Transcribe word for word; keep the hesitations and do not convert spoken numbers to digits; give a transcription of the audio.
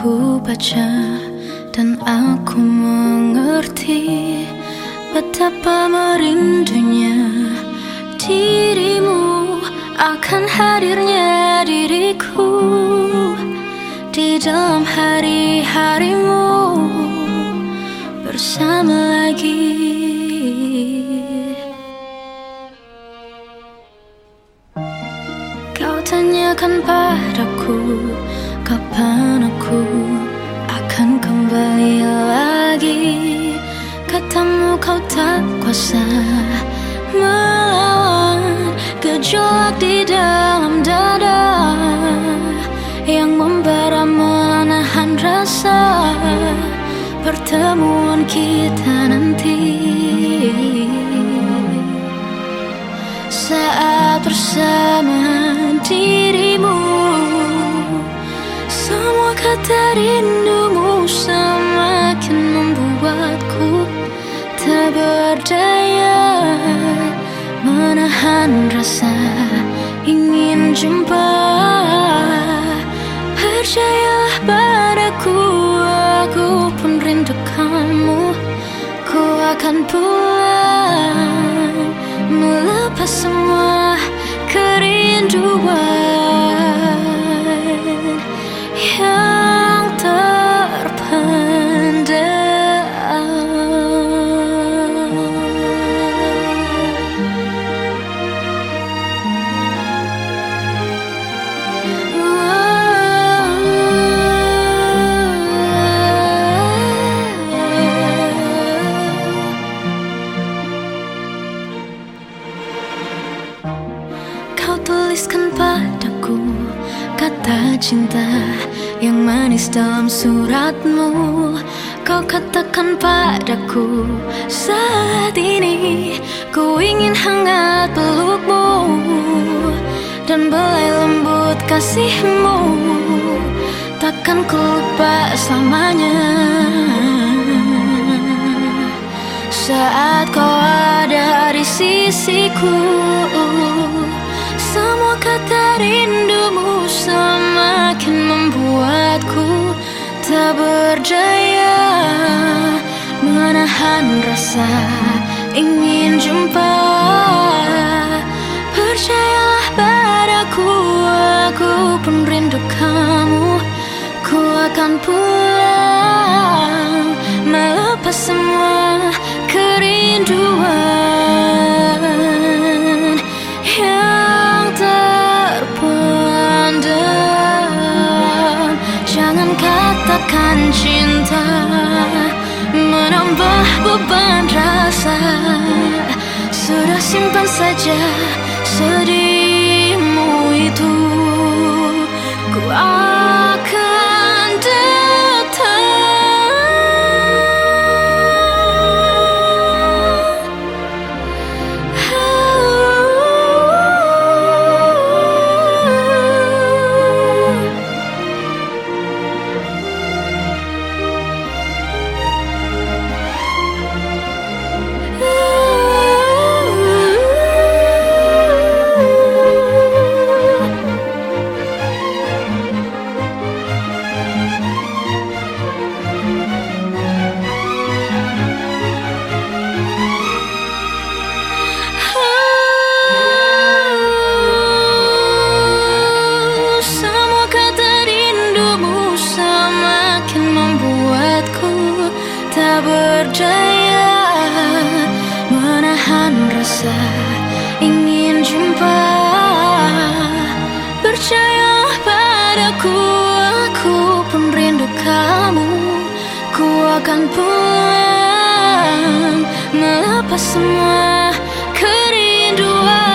Aku baca dan aku mengerti betapa merindunya dirimu, akan hadirnya diriku di dalam hari-harimu bersama lagi. Kau tanyakan padaku kapan aku akan kembali lagi. Katamu kau tak kuasa melawan gejolak di dalam dada yang membara menahan rasa pertemuan kita nanti. Saat bersama dirimu, semua kata rindumu semakin membuatku tak berdaya menahan rasa ingin jumpa. Percayalah padaku, aku pun rindu kamu. Ku akan pulang melepas semua kerinduan yang terpendam. Kau tuliskan padaku kata cinta yang manis dalam suratmu. Kau katakan padaku saat ini ku ingin hangat pelukmu dan belai lembut kasihmu. Takkan ku lupa selamanya saat kau ada di sisiku. Semua kata rindumu semakin membuatku tak berdaya menahan rasa ingin jumpa. Percayalah padaku, aku pun rindu kamu. Ku akan pulang melepas semua kerinduan yang terpendam. Jangan katakan cinta menambah beban rasa. Sudah simpan saja sedihmu itu. Ku akan datang tak berdaya menahan rasa ingin jumpa. Percayalah padaku, aku pun rindu kamu. Ku akan pulang melepas semua kerinduan